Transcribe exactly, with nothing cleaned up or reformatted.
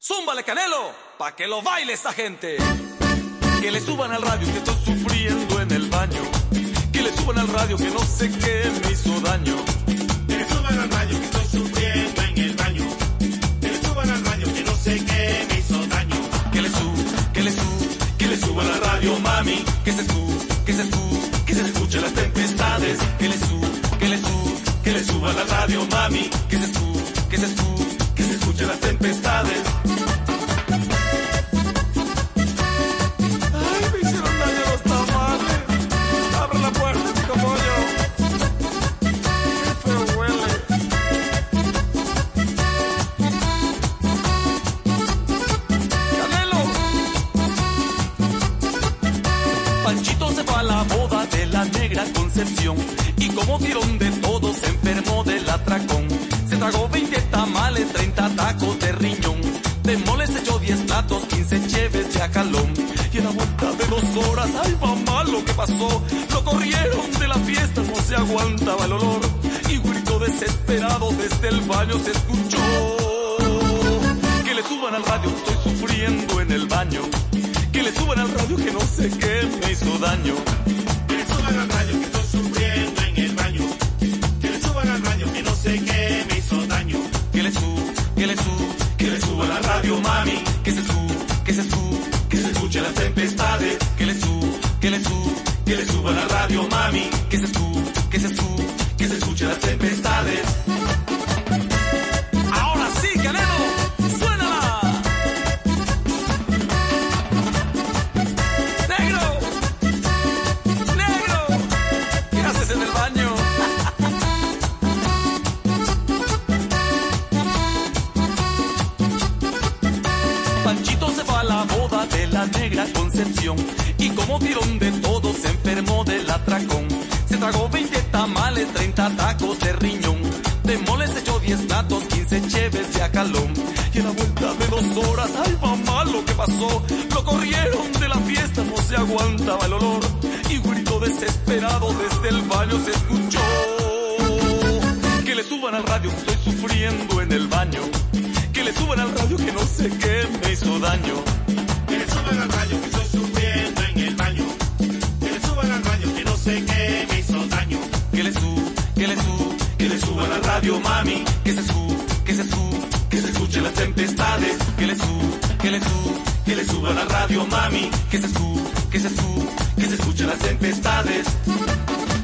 Zúmbale, Canelo, pa' que lo baile esta gente. Que le suban al radio que estoy sufriendo en el baño. Que le suban al radio que no sé qué me hizo daño. Que le suban al radio que estoy sufriendo en el baño. Que le suban al radio que no sé qué me hizo daño. Que le sub, que le sub, que le suban al radio, mami. Que se sub, que se sub, que se escuchen las tempestades. Que le sub, que le sub, que le suban al radio, mami. Que se sub, que se sub, que se escuchen las tempestades. Panchito se fue a la boda de la negra Concepción y como tirón de todo se enfermó del atracón. Se tragó veinte tamales, treinta tacos de riñón, de moles echó diez platos, quince cheves de acalón. Y a la vuelta de dos horas, ay mamá, lo que pasó, lo corrieron de la fiesta, no se aguantaba el olor. Y un grito desesperado desde el baño se escuchó. Que le suban al radio, estoy sufriendo en el baño. Que le suban al radio que no sé qué me hizo daño. Que le suban al radio que estoy sufriendo en el baño. Que le suban al radio que no sé qué me hizo daño. Que le sub, que le sub, que le suban al radio, mami. Que se sub, que se sub, que se escuchen las tempestades. Que le sub, que le sub, que le suban al radio, mami. Que se sub, que se sub, que se escuchen las tempestades. Ahora sí, Canelo, suénala. Negro, negro, ¿qué haces en el baño? Panchito se va a la boda de la negra Concepción y como tirón de todo se enfermó del atracón. Se tragó veinte tamales, treinta tacos de riñón, de moles echó diez platos, quince cheves de acalón. Y a la vuelta de dos horas, ay mamá, lo que pasó, lo corrieron de la fiesta, no se aguantaba el olor. Y un grito desesperado desde el baño se escuchó. Que le suban al radio, estoy sufriendo en el baño. Que le suban al radio que no sé qué me hizo daño. Que le suban al radio que estoy sufriendo en el baño. Que le suban al radio que no sé qué me hizo daño. Que le sub, que le sub, que le suban al radio, mami. Que se sub, que se sub, que se escuchen las tempestades. Que le sub, que le sub, que le suban al radio, mami. Que se sub, que se sub, que se escuchen las tempestades.